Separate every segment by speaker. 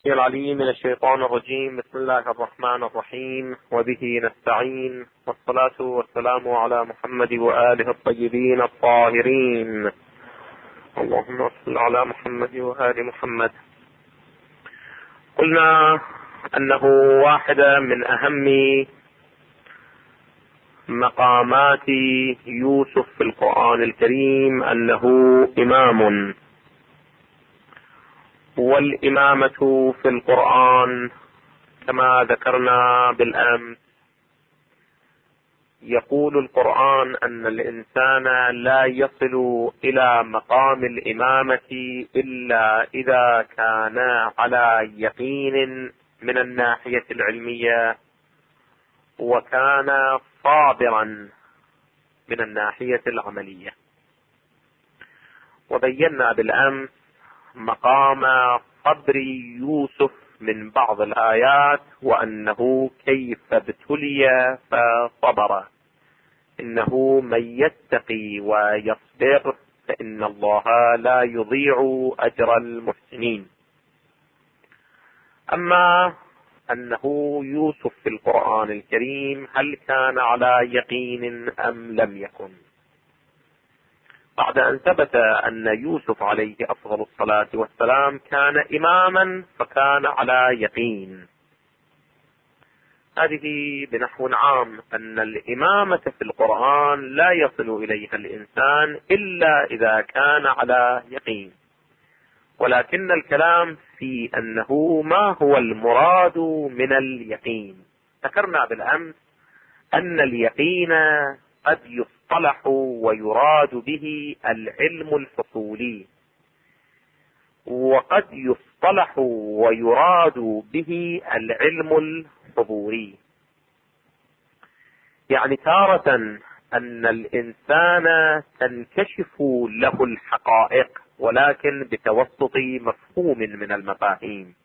Speaker 1: العليم من الشيطان الرجيم. بسم الله الرحمن الرحيم، وبه نستعين، والصلاة والسلام على محمد وآله الطيبين الطاهرين. اللهم صل على محمد وآل محمد. قلنا أنه واحدة من أهم مقامات يوسف في القرآن الكريم أنه إمام، والإمامة في القرآن كما ذكرنا بالأمس يقول القرآن أن الإنسان لا يصل إلى مقام الإمامة إلا إذا كان على يقين من الناحية العلمية، وكان صابرا من الناحية العملية. وبينا بالأمس مقام صبر يوسف من بعض الآيات، وأنه كيف ابتلي فصبر. إنه من يتقي ويصبر فإن الله لا يضيع أجر المحسنين. أما أنه يوسف في القرآن الكريم هل كان على يقين أم لم يكن؟ بعد أن ثبت أن يوسف عليه أفضل الصلاة والسلام كان إماما فكان على يقين، هذه بنحو عام أن الإمامة في القرآن لا يصل إليها الإنسان إلا إذا كان على يقين. ولكن الكلام في أنه ما هو المراد من اليقين. ذكرنا بالأمس أن اليقين قد يصطلح ويراد به العلم الحصولي، وقد يصطلح ويراد به العلم الحضوري. يعني تارة أن الإنسان تنكشف له الحقائق ولكن بتوسط مفهوم من المفاهيم.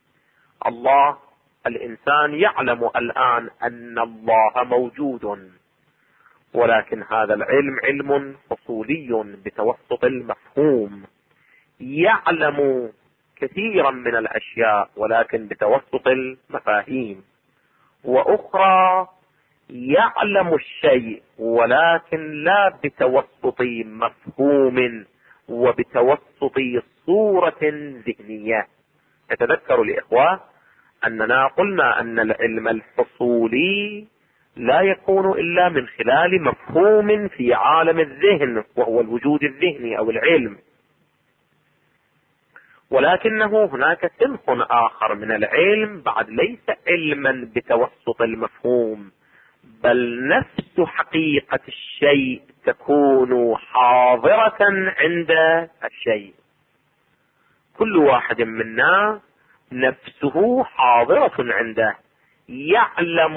Speaker 1: الإنسان يعلم الآن أن الله موجود، ولكن هذا العلم علم حصولي بتوسط المفهوم. يعلم كثيرا من الأشياء ولكن بتوسط المفاهيم، وأخرى يعلم الشيء ولكن لا بتوسط مفهوم وبتوسط صورة ذهنية. يتذكر الإخوة أننا قلنا أن العلم الحصولي لا يكون إلا من خلال مفهوم في عالم الذهن، وهو الوجود الذهني أو العلم. ولكنه هناك صنف آخر من العلم بعد ليس علما بتوسط المفهوم، بل نفس حقيقة الشيء تكون حاضرة عند الشيء. كل واحد منا نفسه حاضرة عنده، يعلم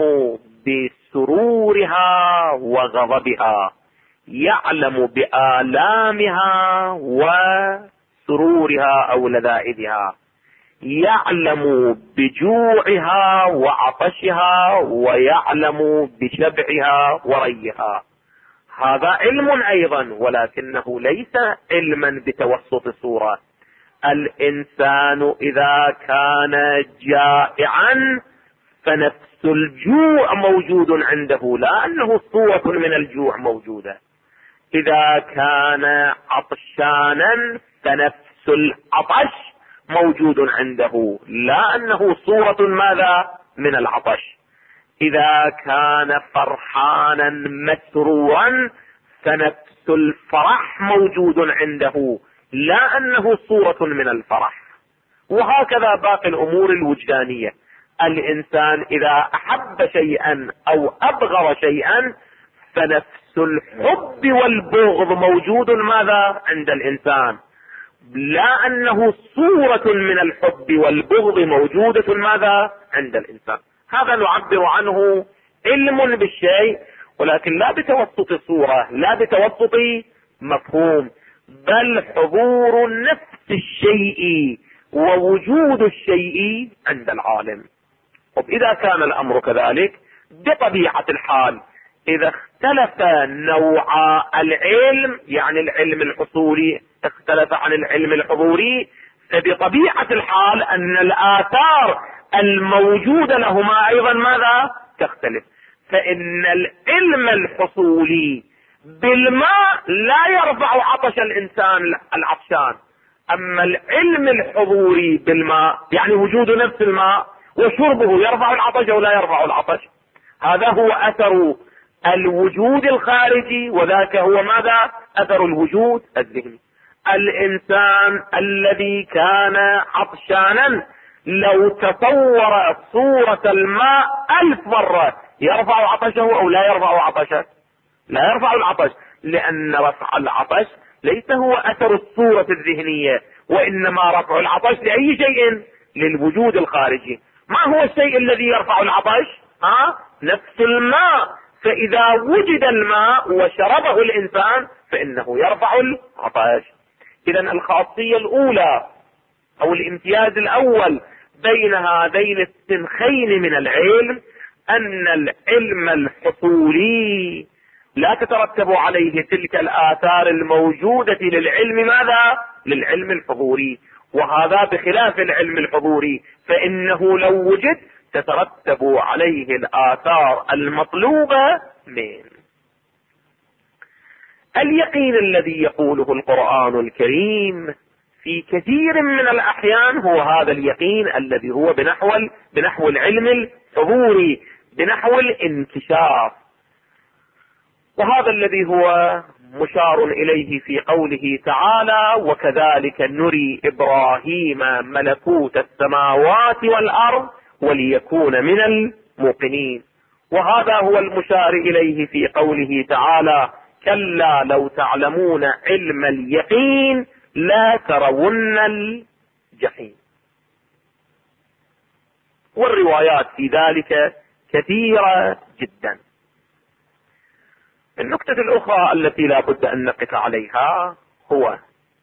Speaker 1: بسرورها وغضبها، يعلم بآلامها وسرورها أو لذائذها، يعلم بجوعها وعطشها، ويعلم بشبعها وريها. هذا علم أيضا، ولكنه ليس علما بتوسط صورة. الإنسان إذا كان جائعا فنفس الجوع موجود عنده، لا أنه صورة من الجوع موجودة. إذا كان عطشانا فنفس العطش موجود عنده، لا أنه صورة ماذا من العطش. إذا كان فرحانا مسرورا فنفس الفرح موجود عنده، لا أنه صورة من الفرح. وهكذا باقي الأمور الوجدانية. الإنسان إذا أحب شيئا أو أبغض شيئا فنفس الحب والبغض موجود ماذا عند الإنسان، لا أنه صورة من الحب والبغض موجودة ماذا عند الإنسان. هذا نعبر عنه علم بالشيء، ولكن لا بتوسط صورة، لا بتوسط مفهوم، بل حضور نفس الشيء ووجود الشيء عند العالم. وإذا كان الأمر كذلك بطبيعة الحال إذا اختلف نوع العلم، يعني العلم الحصولي اختلف عن العلم الحضوري، فبطبيعة الحال أن الآثار الموجودة لهما أيضا ماذا؟ تختلف. فإن العلم الحصولي بالماء لا يرفع عطش الإنسان العطشان، أما العلم الحضوري بالماء يعني وجود نفس الماء وشربه يرفع العطش أو لا يرفع العطش. هذا هو أثر الوجود الخارجي، وذاك هو ماذا؟ أثر الوجود الذهني. الإنسان الذي كان عطشانا لو تصور صورة الماء 1000 مرة يرفع عطشه أو لا يرفع عطشه؟ لا يرفع العطش، لأن رفع العطش ليس هو أثر الصورة الذهنية، وإنما رفع العطش لأي شيء؟ للوجود الخارجي. ما هو الشيء الذي يرفع العطش؟ نفس الماء. فإذا وجد الماء وشربه الإنسان فإنه يرفع العطش. إذا الخاصية الأولى أو الامتياز الأول بين هذين السنخين من العلم أن العلم الحصولي لا تترتب عليه تلك الآثار الموجودة للعلم ماذا؟ للعلم الحضوري. وهذا بخلاف العلم الحضوري، فإنه لو وجد تترتب عليه الآثار المطلوبة منه. اليقين الذي يقوله القرآن الكريم في كثير من الأحيان هو هذا اليقين الذي هو بنحو العلم الحضوري، بنحو الانكشاف. وهذا الذي هو مشار إليه في قوله تعالى: وكذلك نري إبراهيم ملكوت السماوات والأرض وليكون من الموقنين. وهذا هو المشار إليه في قوله تعالى: كلا لو تعلمون علم اليقين لا ترون الجحيم. والروايات في ذلك كثيرة جدا. النقطة الأخرى التي لا بد أن نقف عليها هو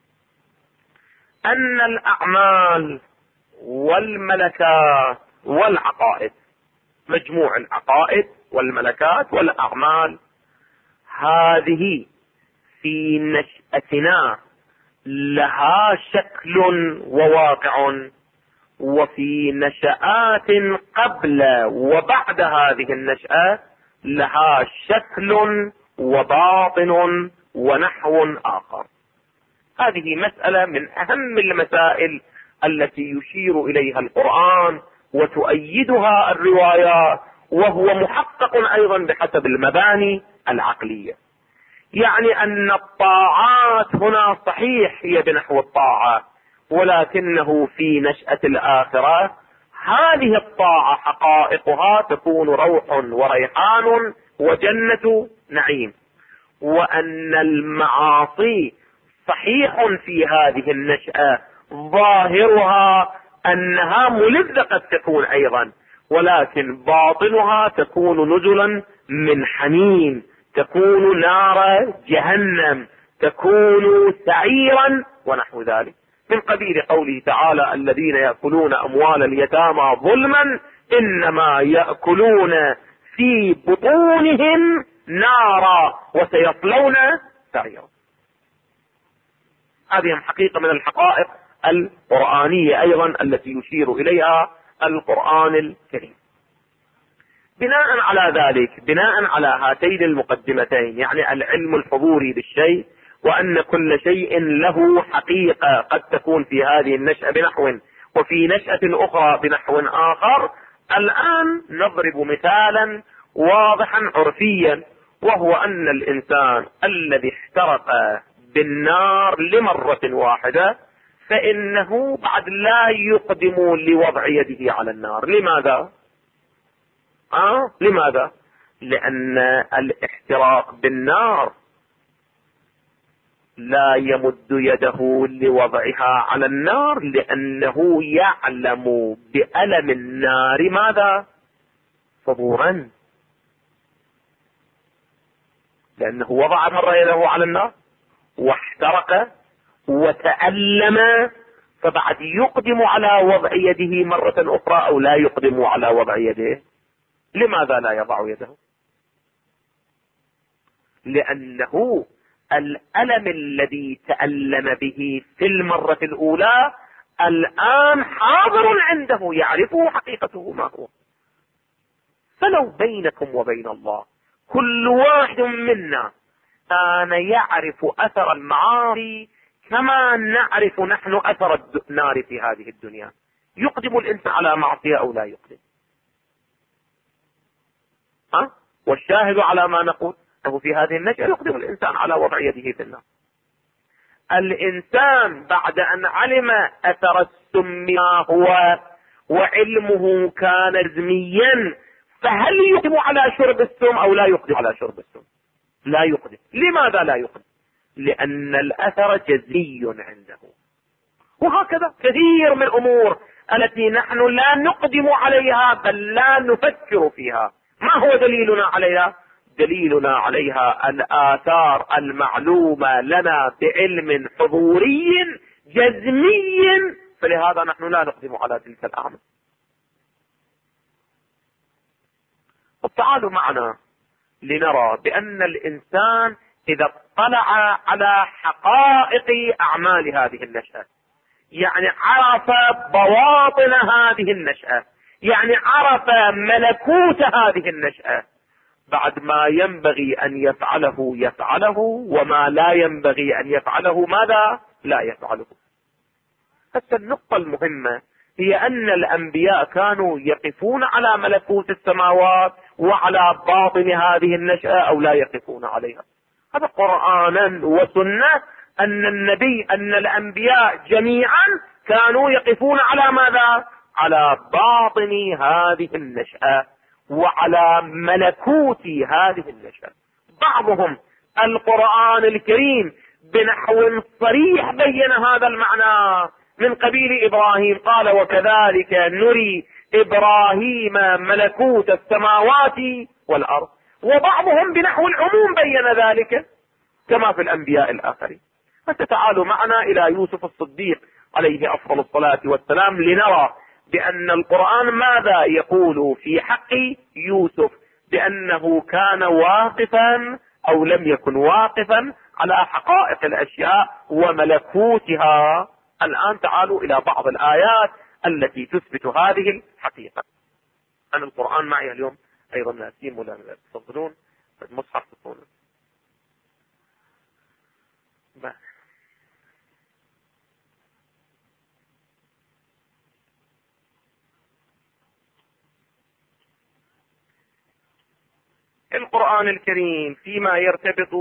Speaker 1: أن الأعمال والملكات والعقائد، مجموع العقائد والملكات والأعمال، هذه في نشأتنا لها شكل وواقع، وفي نشآت قبل وبعد هذه النشأة لها شكل وباطن ونحو آخر. هذه مسألة من أهم المسائل التي يشير إليها القرآن وتؤيدها الروايات، وهو محقق أيضا بحسب المباني العقلية. يعني أن الطاعات هنا صحيح هي بنحو الطاعة، ولكنه في نشأة الآخرة هذه الطاعة حقائقها تكون روح وريحان وجنة نعيم، وأن المعاصي صحيح في هذه النشأة ظاهرها أنها ملذة قد تكون أيضا، ولكن باطنها تكون نزلا من حميم، تكون نار جهنم، تكون سعيرا ونحو ذلك، من قبيل قوله تعالى: الذين يأكلون أموال اليتامى ظلما إنما يأكلون في بطونهم نارا وسيصلون سعيرا. هذه حقيقة من الحقائق القرآنية أيضا التي يشير إليها القرآن الكريم. بناء على ذلك، بناء على هاتين المقدمتين، يعني العلم الحضوري بالشيء، وأن كل شيء له حقيقة قد تكون في هذه النشأة بنحو، وفي نشأة أخرى بنحو آخر، الآن نضرب مثالا واضحا عرفيا، وهو أن الإنسان الذي احترق بالنار لمرة واحدة فإنه بعد لا يقدم لوضع يده على النار. لماذا؟ لماذا؟ لأن الاحتراق بالنار لا يمد يده لوضعها على النار، لأنه يعلم بألم النار ماذا؟ صبورا، لأنه وضع مرة يده على النار واحترق وتألم، فبعد يقدم على وضع يده مرة أخرى أو لا يقدم على وضع يده. لماذا لا يضع يده؟ لأنه الألم الذي تألم به في المرة الأولى الآن حاضر عنده يعرفه حقيقته ما هو. فلو بينكم وبين الله كل واحد منا كان يعرف أثر المعاصي كما نعرف نحن أثر النار في هذه الدنيا، يقدم الإنسان على معصية أو لا يقدم؟ والشاهد على ما نقول أنه في هذه النشأة يقدم الإنسان على وضع يده في النار. الإنسان بعد أن علم أثر السم ما هو وعلمه كان رزميا، فهل يقدم على شرب السم أو لا يقدم على شرب السم؟ لا يقدم. لماذا لا يقدم؟ لأن الأثر جزئي عنده. وهكذا كثير من الأمور التي نحن لا نقدم عليها بل لا نفكر فيها. ما هو دليلنا عليها؟ دليلنا عليها الآثار المعلومة لنا بعلم حضوري جزمي، فلهذا نحن لا نقدم على تلك الأعمال. تعالوا معنا لنرى بأن الإنسان إذا اطلع على حقائق أعمال هذه النشأة، يعني عرف بواطن هذه النشأة، يعني عرف ملكوت هذه النشأة، بعد ما ينبغي أن يفعله وما لا ينبغي أن يفعله ماذا لا يفعله. حتى النقطة المهمة هي أن الأنبياء كانوا يقفون على ملكوت السماوات وعلى باطن هذه النشأة أو لا يقفون عليها. هذا قرآنا وسنة أن الأنبياء جميعا كانوا يقفون على ماذا؟ على باطن هذه النشأة وعلى ملكوت هذه النشأة. بعضهم القرآن الكريم بنحو صريح بين هذا المعنى، من قبيل إبراهيم قال وكذلك نري إبراهيم ملكوت السماوات والأرض، وبعضهم بنحو العموم بين ذلك كما في الأنبياء الآخرين. فتعالوا معنا إلى يوسف الصديق عليه أفضل الصلاة والسلام لنرى بأن القرآن ماذا يقول في حق يوسف، بأنه كان واقفا أو لم يكن واقفا على حقائق الأشياء وملكوتها. الآن تعالوا إلى بعض الآيات التي تثبت هذه الحقيقة. أنا القرآن معي اليوم أيضا ناسين ولا تفضلون المصحف تكون القرآن الكريم فيما يرتبط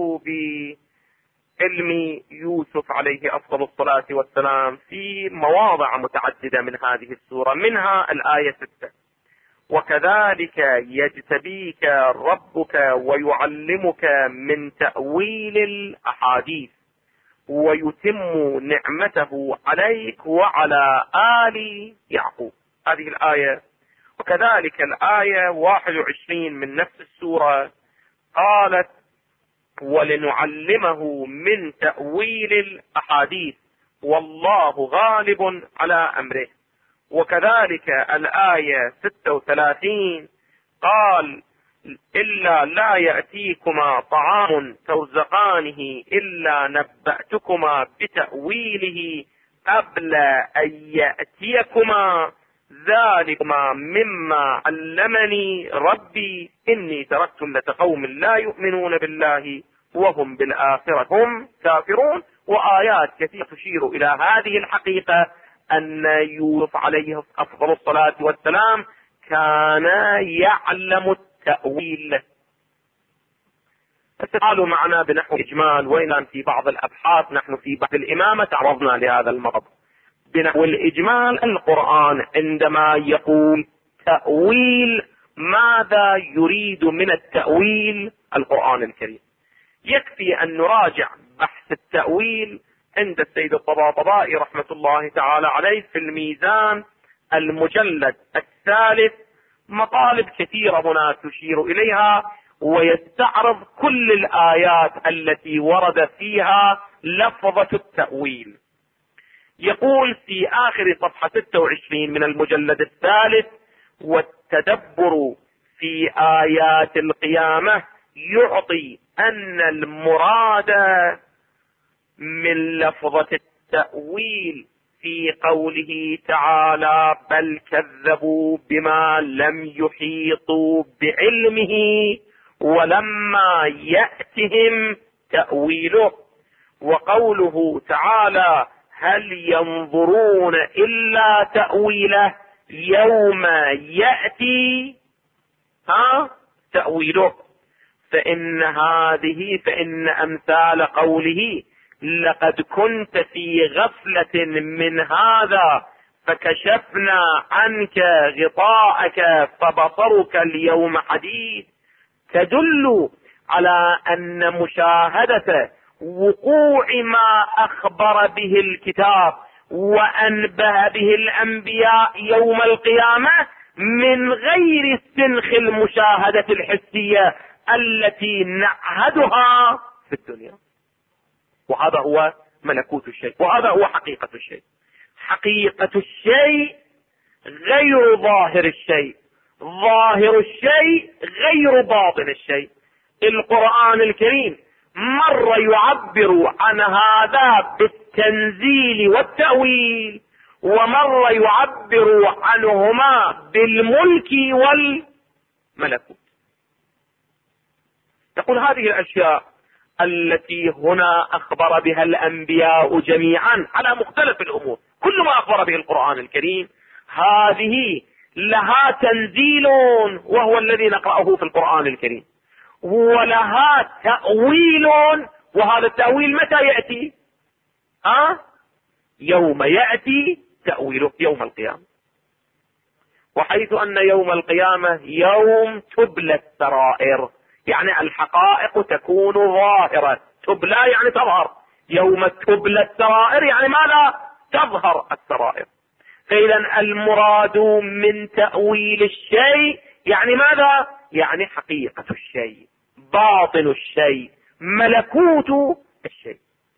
Speaker 1: بعلم يوسف عليه أفضل الصلاة والسلام في مواضع متعددة من هذه السورة، منها الآية 6: وكذلك يجتبيك ربك ويعلمك من تأويل الأحاديث ويتم نعمته عليك وعلى آل يعقوب. هذه الآية. وكذلك الآية 21 من نفس السورة قالت ولنعلمه من تأويل الأحاديث والله غالب على أمره. وكذلك الآية 36 قال إلا لا يأتيكما طعام ترزقانه إلا نبأتكما بتأويله قبل أن يأتيكما ذلكما مما علمني ربي إني تركت ملة قوم لا يؤمنون بالله وهم بالآخرة هم كافرون. وآيات كثيرة تشير إلى هذه الحقيقة أن يوسف عليه أفضل الصلاة والسلام كان يعلم التأويل. تعالوا معنا بنحو إجمال، وإن في بعض الأبحاث نحن في بعض الإمامة تعرضنا لهذا المرض. بنحو الإجمال القرآن عندما يقول تأويل ماذا يريد من التأويل القرآن الكريم؟ يكفي أن نراجع بحث التأويل عند السيد الطباطبائي رحمة الله تعالى عليه في الميزان المجلد 3. مطالب كثيرة هنا تشير إليها، ويستعرض كل الآيات التي ورد فيها لفظة التأويل. يقول في آخر صفحة 26 من المجلد 3: والتدبر في آيات القيامة يعطي أن المراد من لفظة التأويل في قوله تعالى: بل كذبوا بما لم يحيطوا بعلمه ولما يأتهم تأويله. وقوله تعالى: هل ينظرون إلا تأويله يوم يأتي تأويله. فإن أمثال قوله: لقد كنت في غفلة من هذا فكشفنا عنك غطاءك فبصرك اليوم حديد، تدل على أن مشاهدة وقوع ما أخبر به الكتاب وأنبه به الأنبياء يوم القيامة من غير استنخ المشاهدة الحسية التي نعهدها في الدنيا. وهذا هو ملكوت الشيء، وهذا هو حقيقة الشيء. حقيقة الشيء غير ظاهر الشيء، ظاهر الشيء غير باطن الشيء. القرآن الكريم مرة يعبر عن هذا بالتنزيل والتأويل، ومرة يعبر عنهما بالملك والملكوت. يقول: هذه الأشياء التي هنا أخبر بها الأنبياء جميعا على مختلف الأمور، كل ما أخبر به القرآن الكريم هذه لها تنزيل وهو الذي نقرأه في القرآن الكريم، ولها تأويل، وهذا التأويل متى يأتي؟ يوم يأتي تأويله، يوم القيامة. وحيث أن يوم القيامة يوم تبلى السرائر، يعني الحقائق تكون ظاهرة. تبلى يعني تظهر، يوم تبلى السرائر يعني ماذا؟ تظهر السرائر. فإذا المراد من تأويل الشيء يعني ماذا؟ يعني حقيقة الشيء، باطن الشيء، ملكوت الشيء.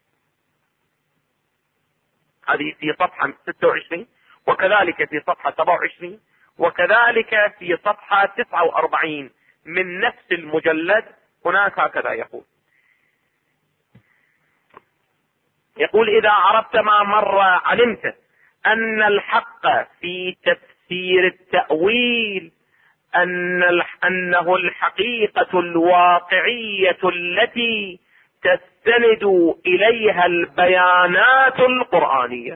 Speaker 1: هذه في صفحة 26، وكذلك في صفحة 27، وكذلك في صفحة 49 من نفس المجلد. هناك هكذا يقول: إذا عرفت ما مر علمت أن الحق في تفسير التأويل أنه الحقيقة الواقعية التي تستند إليها البيانات القرآنية.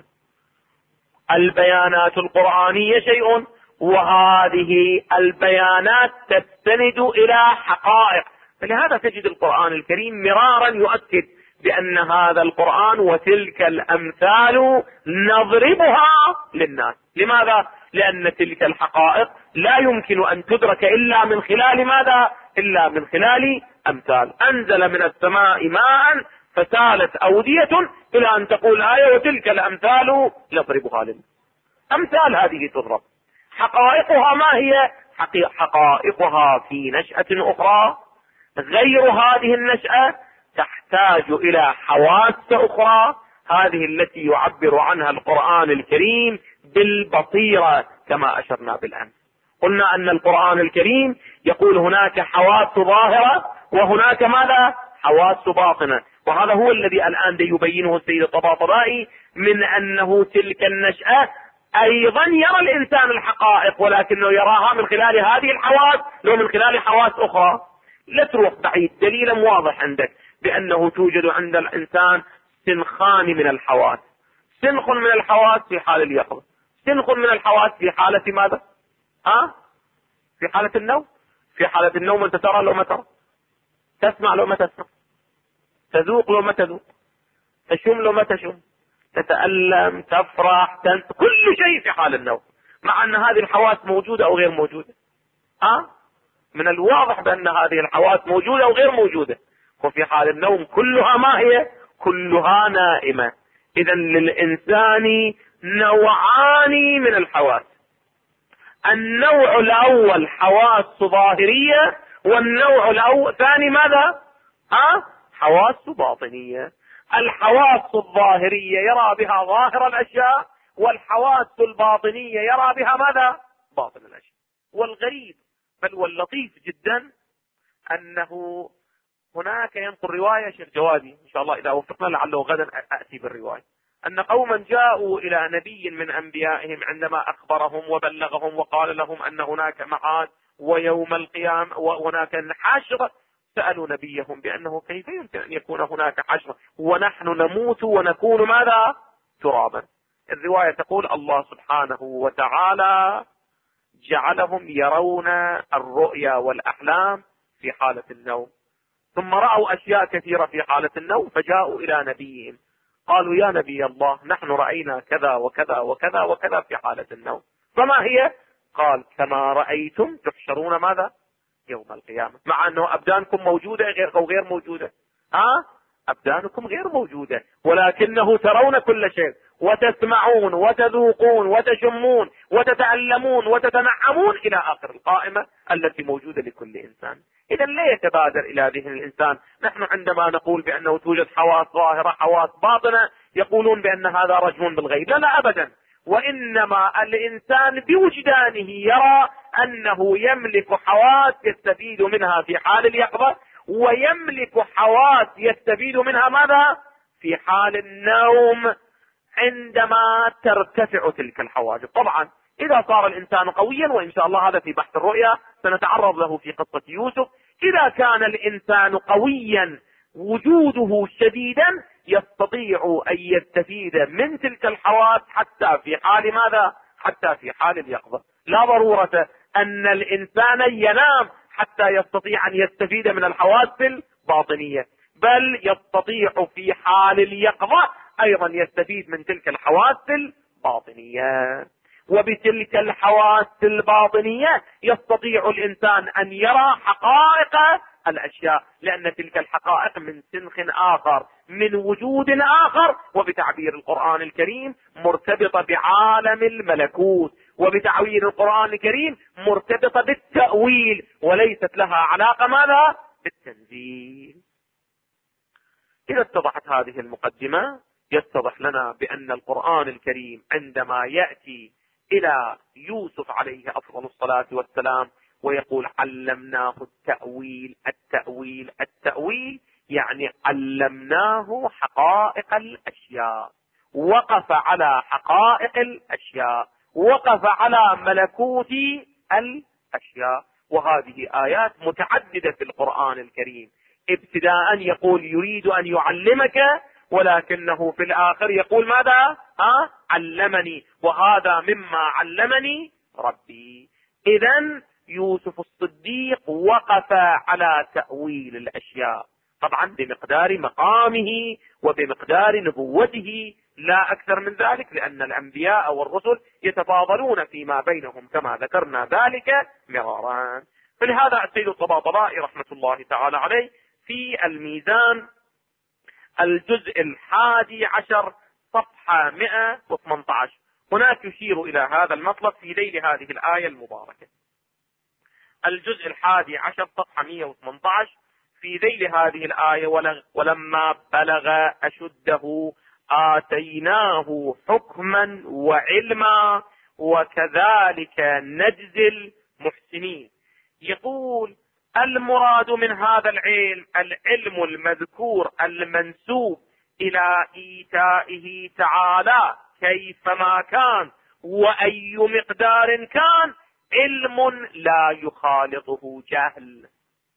Speaker 1: البيانات القرآنية شيء، وهذه البيانات تستند إلى حقائق. فلهذا تجد القرآن الكريم مرارا يؤكد بأن هذا القرآن وتلك الأمثال نضربها للناس. لماذا؟ لأن تلك الحقائق لا يمكن أن تدرك إلا من خلال ماذا؟ إلا من خلال أمثال. أنزل من السماء ماء فسالت أودية إلى أن تقول آية: وتلك الأمثال نضربها للناس. أمثال هذه تضرب. حقائقها ما هي؟ حقائقها في نشأة أخرى غير هذه النشأة، تحتاج إلى حواس أخرى، هذه التي يعبر عنها القرآن الكريم بالبصيرة كما أشرنا بالأمس. قلنا أن القرآن الكريم يقول هناك حواس ظاهرة وهناك ماذا؟ حواس باطنة. وهذا هو الذي الآن يبينه السيد الطباطبائي، من أنه تلك النشأة أيضا يرى الإنسان الحقائق، ولكنه يراها من خلال هذه الحواس لو من خلال حواس أخرى. لا تروح بعيد، دليلا واضح عندك بأنه توجد عند الإنسان سنخان من الحواس. سنخ من الحواس في حال اليقظة، سنخ من الحواس في حالة ماذا؟ في حالة النوم. في حالة النوم أنت ترى لو ما ترى، تسمع لو ما تسمع، تذوق لو ما تذوق، تشم لو ما تشم، تتألم، تفرح، كل شيء في حال النوم، مع أن هذه الحواس موجودة أو غير موجودة. من الواضح بأن هذه الحواس موجودة أو غير موجودة. وفي حال النوم كلها ما هي؟ كلها نائمة. إذا للإنسان نوعان من الحواس: النوع الأول حواس ظاهرية، والنوع الثاني ماذا؟ حواس باطنية. الحواس الظاهرية يرى بها ظاهر الأشياء، والحواس الباطنية يرى بها ماذا؟ باطن الأشياء. والغريب بل واللطيف جدا أنه هناك ينقل رواية شيخ جوادي، إن شاء الله إذا وفقنا لعله غدا أأتي بالرواية، أن قوما جاءوا إلى نبي من أنبيائهم عندما أخبرهم وبلغهم وقال لهم أن هناك معاد ويوم القيامة وهناك حشر، سألوا نبيهم بأنه كيف يمكن أن يكون هناك حشر ونحن نموت ونكون ماذا؟ ترابا. الرواية تقول الله سبحانه وتعالى جعلهم يرون الرؤيا والأحلام في حالة النوم، ثم رأوا أشياء كثيرة في حالة النوم، فجاءوا إلى نبيهم قالوا يا نبي الله نحن رأينا كذا وكذا وكذا وكذا في حالة النوم، فما هي؟ قال كما رأيتم تحشرون ماذا؟ يوم القيامة. مع أنه أبدانكم موجودة أو غير موجودة؟ أبدانكم غير موجودة، ولكنه ترون كل شيء وتسمعون وتذوقون وتشمون وتتعلمون وتتنعمون إلى آخر القائمة التي موجودة لكل إنسان. إذا لا يتبادر إلى ذهن الإنسان نحن عندما نقول بأنه توجد حواس ظاهرة حواس باطنة يقولون بأن هذا رجم بالغيب، لا أبدا، وإنما الإنسان بوجدانه يرى أنه يملك حواس يستفيد منها في حال اليقظة، ويملك حواس يستفيد منها ماذا؟ في حال النوم عندما ترتفع تلك الحواجز. طبعا إذا صار الإنسان قويا، وإن شاء الله هذا في بحث الرؤيا سنتعرض له في قصة يوسف، إذا كان الإنسان قويا وجوده شديدا يستطيع أن يستفيد من تلك الحواس حتى في حال ماذا؟ حتى في حال اليقظة. لا ضرورة أن الإنسان ينام حتى يستطيع أن يستفيد من الحواس الباطنية، بل يستطيع في حال اليقظة أيضا يستفيد من تلك الحواس الباطنية. وبتلك الحواس الباطنية يستطيع الإنسان أن يرى حقائق الأشياء، لأن تلك الحقائق من سنخ آخر، من وجود آخر، وبتعبير القرآن الكريم مرتبطة بعالم الملكوت، وبتعبير القرآن الكريم مرتبطة بالتأويل، وليست لها علاقة ماذا؟ بالتنزيل. إذا اتضحت هذه المقدمة يتضح لنا بأن القرآن الكريم عندما يأتي إلى يوسف عليه أفضل الصلاة والسلام ويقول علمناه التأويل التأويل التأويل، يعني علمناه حقائق الأشياء، وقف على حقائق الأشياء، وقف على ملكوت الأشياء. وهذه آيات متعددة في القرآن الكريم، ابتداء يقول يريد أن يعلمك، ولكنه في الآخر يقول ماذا؟ علمني، وهذا مما علمني ربي. إذن يوسف الصديق وقف على تأويل الأشياء، طبعا بمقدار مقامه وبمقدار نبوته، لا أكثر من ذلك، لأن الأنبياء والرسل يتفاضلون فيما بينهم كما ذكرنا ذلك مرارا. فلهذا السيد الطباطبائي رحمة الله تعالى عليه في الميزان الجزء 11 صفحة 118 هناك يشير إلى هذا المطلب في ذيل هذه الآية المباركة. الجزء 11 صفحة 118 في ذيل هذه الآية ولما بلغ أشده آتيناه حكما وعلما وكذلك نجزي المحسنين. يقول المراد من هذا العلم المذكور المنسوب إلى إيتائه تعالى كيفما كان وأي مقدار كان علم لا يخالطه جهل.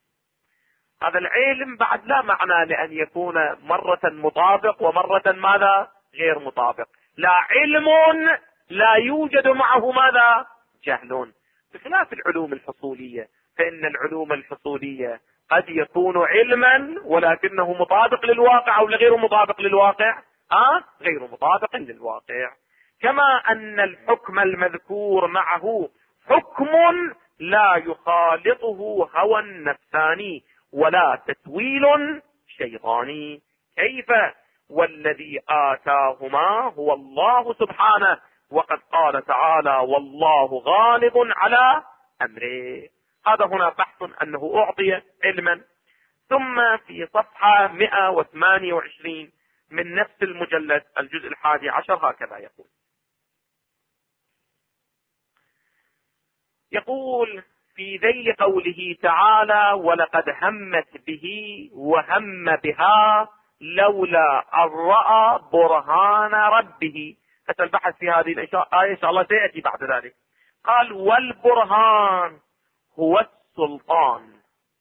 Speaker 1: هذا العلم بعد لا معنى لأن يكون مرة مطابق ومرة ماذا؟ غير مطابق. لا، علم لا يوجد معه ماذا؟ جهل، بخلاف العلوم الحصولية، فإن العلوم الحصولية قد يكون علما ولكنه مطابق للواقع أو غير مطابق للواقع، غير مطابق للواقع. كما أن الحكم المذكور معه حكم لا يخالطه هوى نفساني ولا تسويل شيطاني. كيف؟ والذي آتاهما هو الله سبحانه، وقد قال تعالى والله غالب على أمره. هذا هنا بحث أنه أعطي علما. ثم في صفحة 128 من نفس المجلد الجزء 11 هكذا يقول في ذيل قوله تعالى ولقد همت به وهم بها لولا أن رأى برهان ربه. البحث في هذه الآية إن شاء الله سيأتي بعد ذلك. قال والبرهان هو السلطان،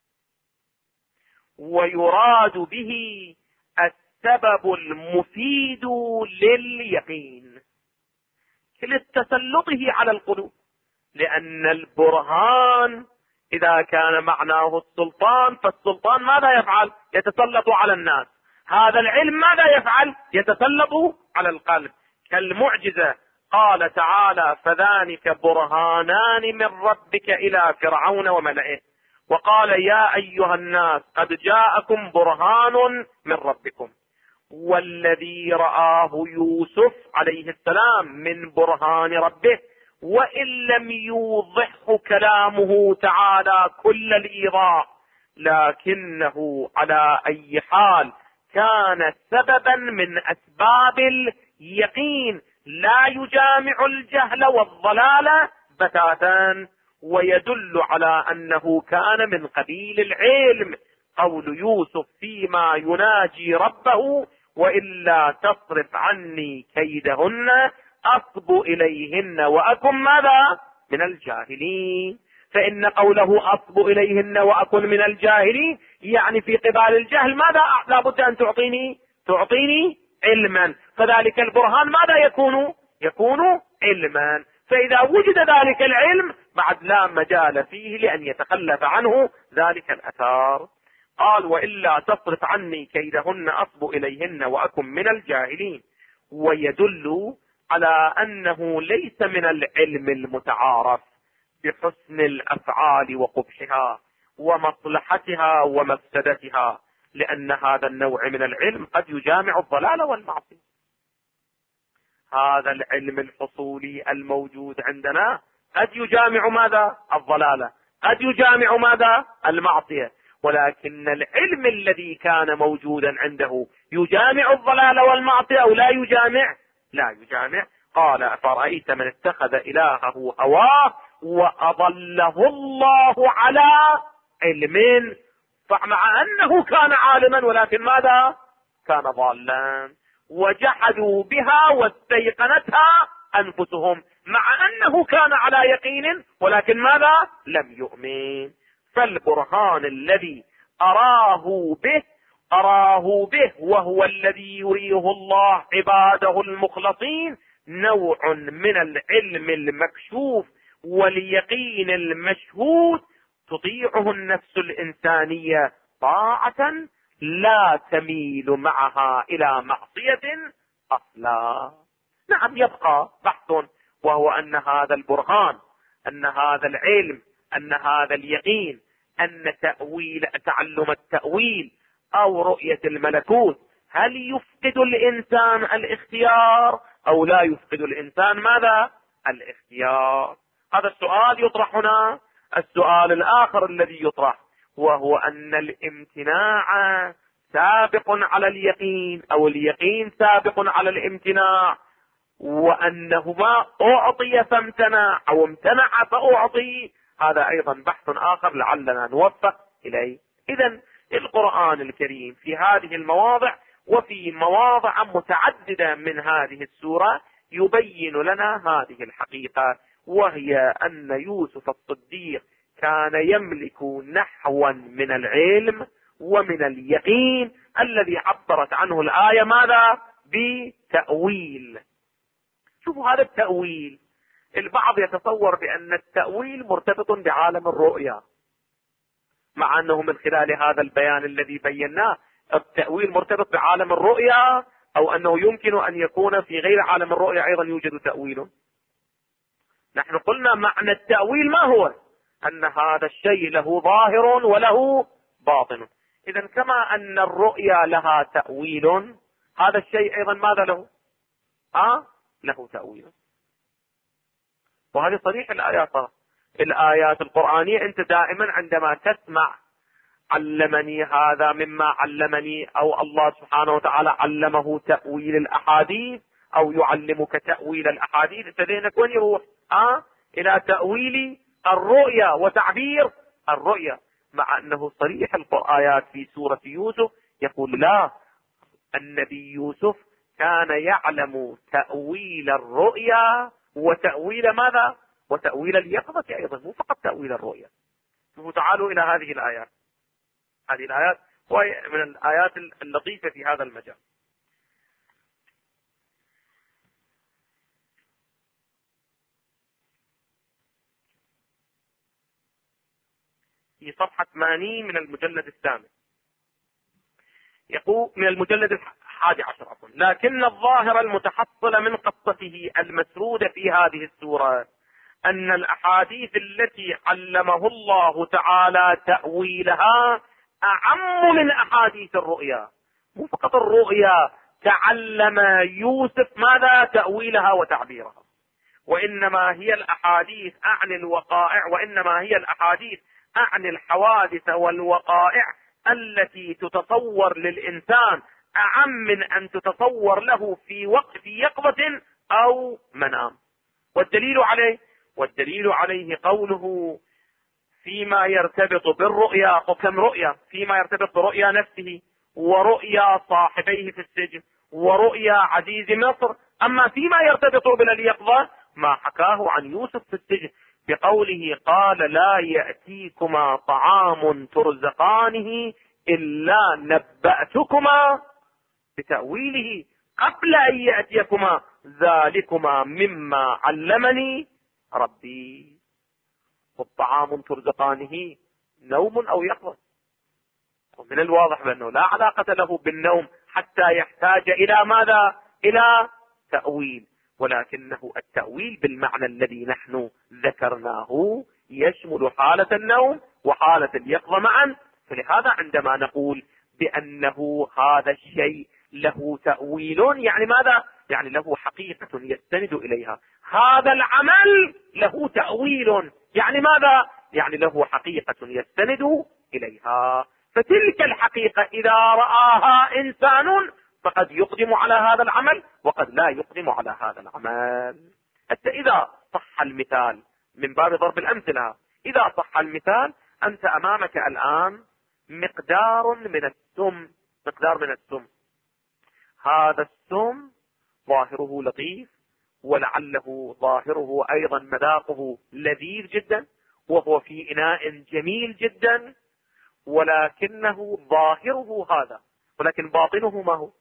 Speaker 1: ويراد به السبب المفيد لليقين لتسلطه على القلوب، لأن البرهان إذا كان معناه السلطان، فالسلطان ماذا يفعل؟ يتسلط على الناس. هذا العلم ماذا يفعل؟ يتسلط على القلب كالمعجزة. قال تعالى فذلك برهانان من ربك إلى فرعون وملئه، وقال يا أيها الناس قد جاءكم برهان من ربكم. والذي رآه يوسف عليه السلام من برهان ربه، وإن لم يوضحه كلامه تعالى كل الإيضاح، لكنه على أي حال كان سببا من أسباب اليقين، لا يجامع الجهل والضلال بتاتا، ويدل على أنه كان من قبيل العلم. قول يوسف فيما يناجي ربه وإلا تصرف عني كيدهن أصب إليهن وأكن ماذا؟ من الجاهلين. فإن قوله أصب إليهن وأكن من الجاهلين يعني في قبال الجهل ماذا لابد أن تعطيني علما، فذلك البرهان ماذا يكون علما. فإذا وجد ذلك العلم بعد لا مجال فيه لأن يتخلف عنه ذلك الأثار. قال وإلا تصرف عني كيدهن أصب إليهن وأكن من الجاهلين. ويدل على أنه ليس من العلم المتعارف بحسن الأفعال وقبحها ومصلحتها ومفسدتها، لأن هذا النوع من العلم قد يجامع الضلال والمعصية. هذا العلم الحصولي الموجود عندنا قد يجامع ماذا؟ الضلال، قد يجامع ماذا؟ المعصية. ولكن العلم الذي كان موجودا عنده يجامع الضلال والمعصية أو لا يجامع؟ لا يجامع. قال أفرأيت من اتخذ إلهه هواه وأضله الله على علم، فمع أنه كان عالما ولكن ماذا؟ كان ضالا. وجحدوا بها واستيقنتها أنفسهم، مع أنه كان على يقين ولكن ماذا؟ لم يؤمن. فالبرهان الذي أراه به وهو الذي يريه الله عباده المخلصين نوع من العلم المكشوف واليقين المشهود تطيعه النفس الإنسانية طاعة لا تميل معها إلى معصية أصلا. نعم يبقى بحث، وهو أن هذا البرهان، أن هذا العلم، أن هذا اليقين، أن تعلم التأويل أو رؤية الملكوت هل يفقد الإنسان الاختيار أو لا يفقد الإنسان ماذا؟ الاختيار. هذا السؤال يطرح هنا. السؤال الآخر الذي يطرح وهو أن الامتناع سابق على اليقين أو اليقين سابق على الامتناع، وأنهما أعطي فامتنع أو امتنع فأعطي. هذا أيضا بحث آخر لعلنا نوفق إليه. إذن القرآن الكريم في هذه المواضع وفي مواضع متعددة من هذه السورة يبين لنا هذه الحقيقة، وهي أن يوسف الصديق كان يملك نحوا من العلم ومن اليقين الذي عبرت عنه الآية ماذا؟ بتأويل. شوفوا هذا التأويل، البعض يتصور بأن التأويل مرتبط بعالم الرؤيا، مع أنه من خلال هذا البيان الذي بيناه التأويل مرتبط بعالم الرؤيا، أو أنه يمكن أن يكون في غير عالم الرؤيا أيضا يوجد تأويل. نحن قلنا معنى التأويل ما هو؟ أن هذا الشيء له ظاهر وله باطن. إذا كما أن الرؤيا لها تأويل، هذا الشيء أيضا ماذا له؟ له تأويل. وهذه صريح الآيات القرآنية. أنت دائما عندما تسمع علمني هذا مما علمني، أو الله سبحانه وتعالى علمه تأويل الأحاديث، أو يعلمك تأويل الأحاديث، أنت ذهنك وين يروح؟ إلى تأويل الرؤيا وتعبير الرؤيا، مع أنه صريح الآيات في سورة يوسف يقول لا، النبي يوسف كان يعلم تأويل الرؤيا وتأويل ماذا؟ وتأويل اليقظة أيضا، مو فقط تأويل الرؤيا. تعالوا إلى هذه الآيات. هذه الآيات وهي من الآيات اللطيفة في هذا المجال. في صفحة 80 من المجلد الثامن، يقول من المجلد 11 عفوا: لكن الظاهر المتحصل من قصته المسرودة في هذه السورة أن الأحاديث التي علمه الله تعالى تأويلها أعم من أحاديث الرؤيا. مو فقط الرؤيا تعلم يوسف ماذا؟ تأويلها وتعبيرها، وإنما هي الأحاديث عن الوقائع، وإنما هي الأحاديث عن الحوادث والوقائع التي تتصور للإنسان أعم من أن تتصور له في يقظة أو منام. والدليل عليه قوله فيما يرتبط بالرؤيا. كم رؤيا؟ فيما يرتبط برؤيا نفسه، ورؤيا صاحبيه في السجن، ورؤيا عزيز مصر. أما فيما يرتبط باليقظة ما حكاه عن يوسف في السجن بقوله: قال لا يأتيكما طعام ترزقانه إلا نبأتكما بتأويله قبل أن يأتيكما ذلكما مما علمني ربي. والطعام ترزقانه نوم أو يقظة، ومن الواضح بأنه لا علاقة له بالنوم حتى يحتاج إلى ماذا؟ إلى تأويل، ولكنه التأويل بالمعنى الذي نحن ذكرناه يشمل حالة النوم وحالة اليقظة معا. فلهذا عندما نقول بأنه هذا الشيء له تأويل، يعني ماذا؟ يعني له حقيقة يستند إليها. هذا العمل له تأويل، يعني ماذا؟ يعني له حقيقة يستند إليها. فتلك الحقيقة إذا رآها إنسان فقد يقدم على هذا العمل وقد لا يقدم على هذا العمل. حتى إذا صح المثال من باب ضرب الأمثلة، إذا صح المثال أنت أمامك الآن مقدار من السم. هذا السم ظاهره لطيف، ولعله ظاهره أيضا مذاقه لذيذ جدا، وهو في إناء جميل جدا، ولكنه ظاهره هذا، ولكن باطنه ما هو؟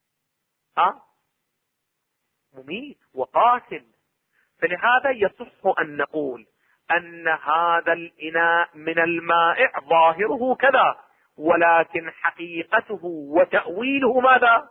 Speaker 1: مميت وقاتل. فلهذا يصح أن نقول أن هذا الإناء من المائع ظاهره كذا، ولكن حقيقته وتأويله ماذا؟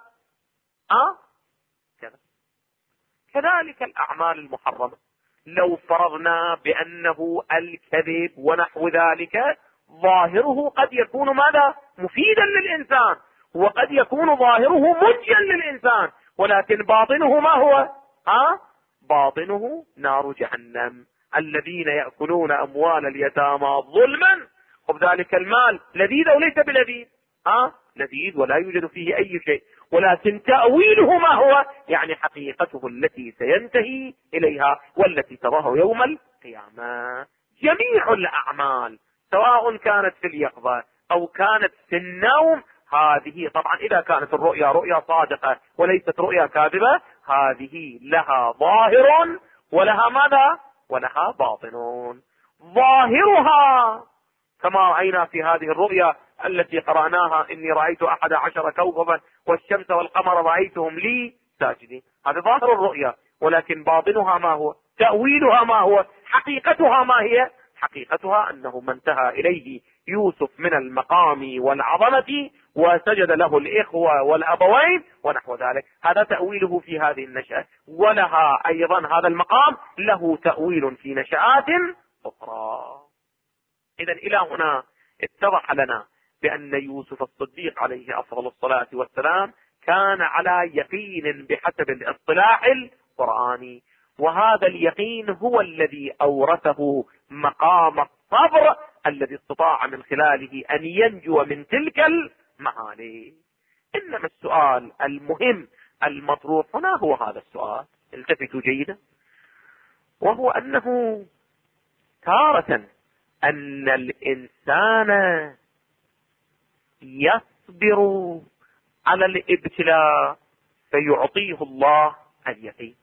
Speaker 1: كذا. كذلك الأعمال المحرمة، لو فرضنا بأنه الكذب ونحو ذلك ظاهره قد يكون ماذا؟ مفيدا للإنسان، وقد يكون ظاهره منجيا للإنسان، ولكن باطنه ما هو؟ باطنه نار جهنم. الذين يأكلون أموال اليتامى ظلما، وبذلك المال لذيذ أو ليس بلذيذ؟ لذيذ ولا يوجد فيه أي شيء، ولكن تأويله ما هو؟ يعني حقيقته التي سينتهي إليها والتي تراه يوم القيامة. جميع الأعمال سواء كانت في اليقظة أو كانت في النوم، هذه طبعا إذا كانت الرؤيا رؤيا صادقة وليست رؤيا كاذبة، هذه لها ظاهر ولها ماذا؟ ولها باطن. ظاهرها كما رأينا في هذه الرؤيا التي قرأناها: إني رأيت 11 كوكبا والشمس والقمر رأيتهم لي ساجدين. هذا ظاهر الرؤيا، ولكن باطنها ما هو؟ تأويلها ما هو؟ حقيقتها ما هي؟ حقيقتها أنه ما انتهى إليه يوسف من المقام والعظمة وسجد له الإخوة والأبوين ونحو ذلك، هذا تأويله في هذه النشأة. ولها أيضا هذا المقام له تأويل في نشآت أخرى. إذا إلى هنا اتضح لنا بأن يوسف الصديق عليه أفضل الصلاة والسلام كان على يقين بحسب الاصطلاح القرآني، وهذا اليقين هو الذي أورثه مقام الصبر الذي استطاع من خلاله أن ينجو من تلك المعاني. إنما السؤال المهم المطروح هنا هو هذا السؤال، التفتوا جيدا، وهو أنه تارة أن الإنسان يصبر على الابتلاء فيعطيه الله اليقين،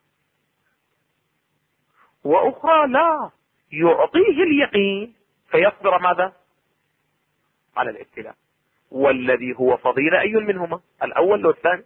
Speaker 1: وأخرى لا، يعطيه اليقين فيصبر ماذا؟ على الابتلاء. والذي هو فضيلة أي منهما، الأول أو الثاني؟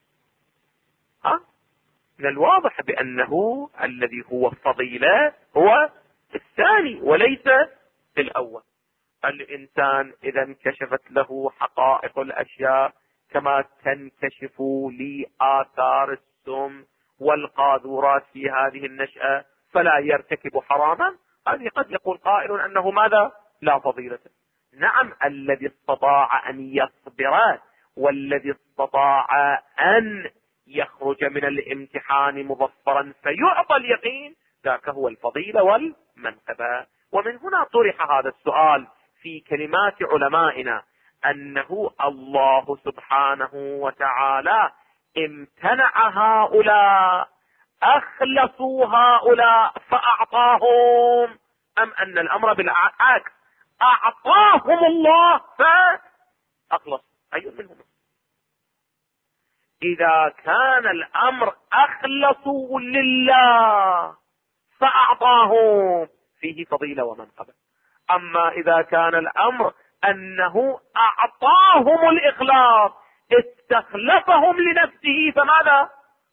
Speaker 1: من الواضح بأنه الذي هو فضيلة هو الثاني وليس الأول. الإنسان إذا انكشفت له حقائق الأشياء كما تنكشف لآثار السم والقاذورات في هذه النشأة فلا يرتكب حراما، هذه قد يقول قائل أنه ماذا؟ لا فضيلة. نعم، الذي استطاع أن يصبر والذي استطاع أن يخرج من الامتحان مظفرا فيعطى اليقين، ذاك هو الفضيلة والمنقبة. ومن هنا طرح هذا السؤال في كلمات علمائنا، أنه الله سبحانه وتعالى امتنع هؤلاء، أخلصوا هؤلاء فأعطاهم، أم أن الأمر بالعكس، أعطاهم الله فأخلص؟ أي منهم؟ إذا كان الأمر أخلصوا لله فأعطاهم فيه فضيلة ومنقبة. أما إذا كان الأمر أنه أعطاهم الإخلاص استخلفهم لنفسه فماذا؟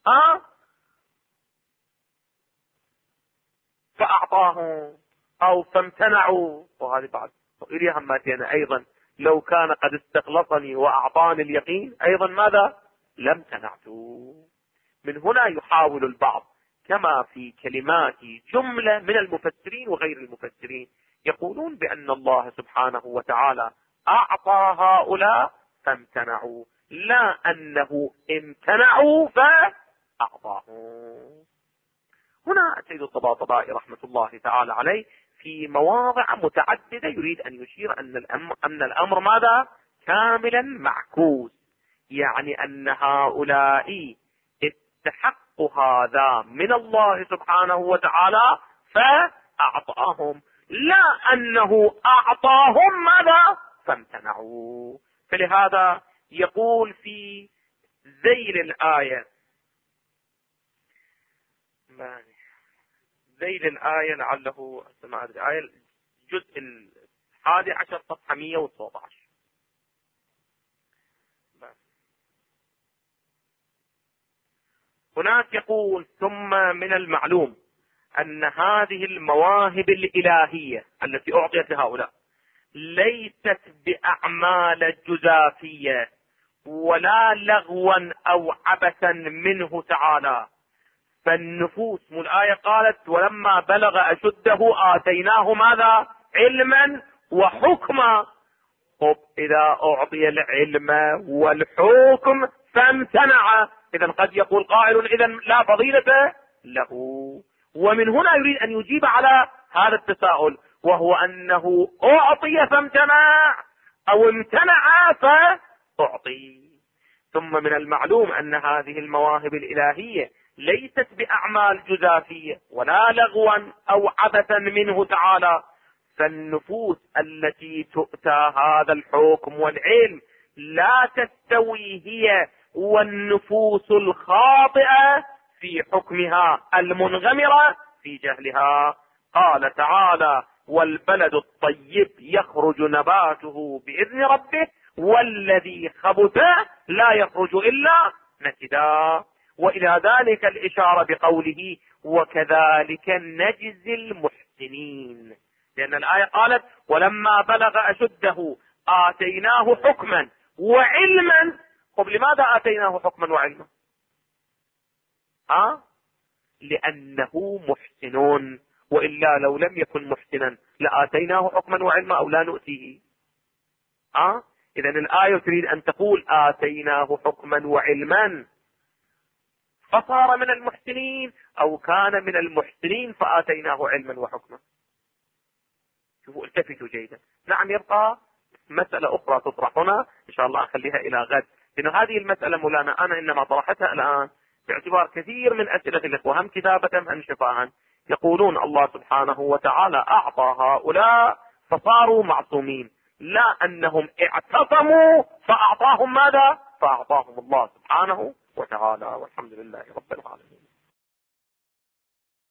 Speaker 1: فأعطاهم أو فامتنعوا، وهذه بعد إلي هماتنا أيضا، لو كان قد استخلصني وأعطاني اليقين أيضا ماذا؟ لم تنعته. من هنا يحاول البعض كما في كلمات جملة من المفسرين وغير المفسرين يقولون بأن الله سبحانه وتعالى أعطى هؤلاء فامتنعوا، لا أنه امتنعوا فأعطاهم. هنا السيد الطباطبائي رحمة الله تعالى عليه في مواضع متعددة يريد أن يشير أن الأمر ماذا؟ كاملا معكوس، يعني أن هؤلاء استحقوا هذا من الله سبحانه وتعالى فأعطاهم، لا أنه أعطاهم ماذا؟ فامتنعوا. فلهذا يقول في ذيل الآية، ذيل الآية لعله ما أدري، آية الجزء 11 صفحة 117. هناك يقول: ثم من المعلوم أن هذه المواهب الإلهية التي أعطيت لهؤلاء ليست بأعمال جزافية ولا لغوا أو عبثا منه تعالى، فالنفوس، والآية قالت: ولما بلغ أشده آتيناه ماذا؟ علما وحكما. طب إذا أعطي العلم والحكم فامتنع، إذا قد يقول قائل إذا لا فضيلة له. ومن هنا يريد أن يجيب على هذا التساؤل، وهو أنه أعطي فامتنع أو امتنع فأعطي. ثم من المعلوم أن هذه المواهب الإلهية ليست بأعمال جزافية ولا لغوا أو عبثا منه تعالى، فالنفوس التي تؤتى هذا الحكم والعلم لا تستوي هي والنفوس الخاطئة في حكمها المنغمرة في جهلها. قال تعالى: والبلد الطيب يخرج نباته بإذن ربه والذي خبث لا يخرج إلا نكدا. وإلى ذلك الإشارة بقوله: وكذلك نجزي المحسنين، لأن الآية قالت: ولما بلغ أشده آتيناه حكما وعلما. طب لماذا آتيناه حكما وعلما؟ لأنه محسن، وإلا لو لم يكن محسنا لآتيناه حكما وعلما أو لا نؤتيه. إذا الآية تريد أن تقول آتيناه حكما وعلما فصار من المحسنين، أو كان من المحسنين فآتيناه علما وحكما. شوفوا، التفتوا جيدا. نعم، يبقى مسألة أخرى تطرح هنا إن شاء الله أخليها إلى غد، لأن هذه المسألة مولانا أنا إنما طرحتها الآن باعتبار كثير من أسئلة الإخوة هم كتابة هم شفاها، يقولون الله سبحانه وتعالى أعطى هؤلاء فصاروا معصومين، لا أنهم اعتصموا فأعطاهم ماذا؟ فأعطاهم الله سبحانه وتعالى، والحمد لله رب العالمين.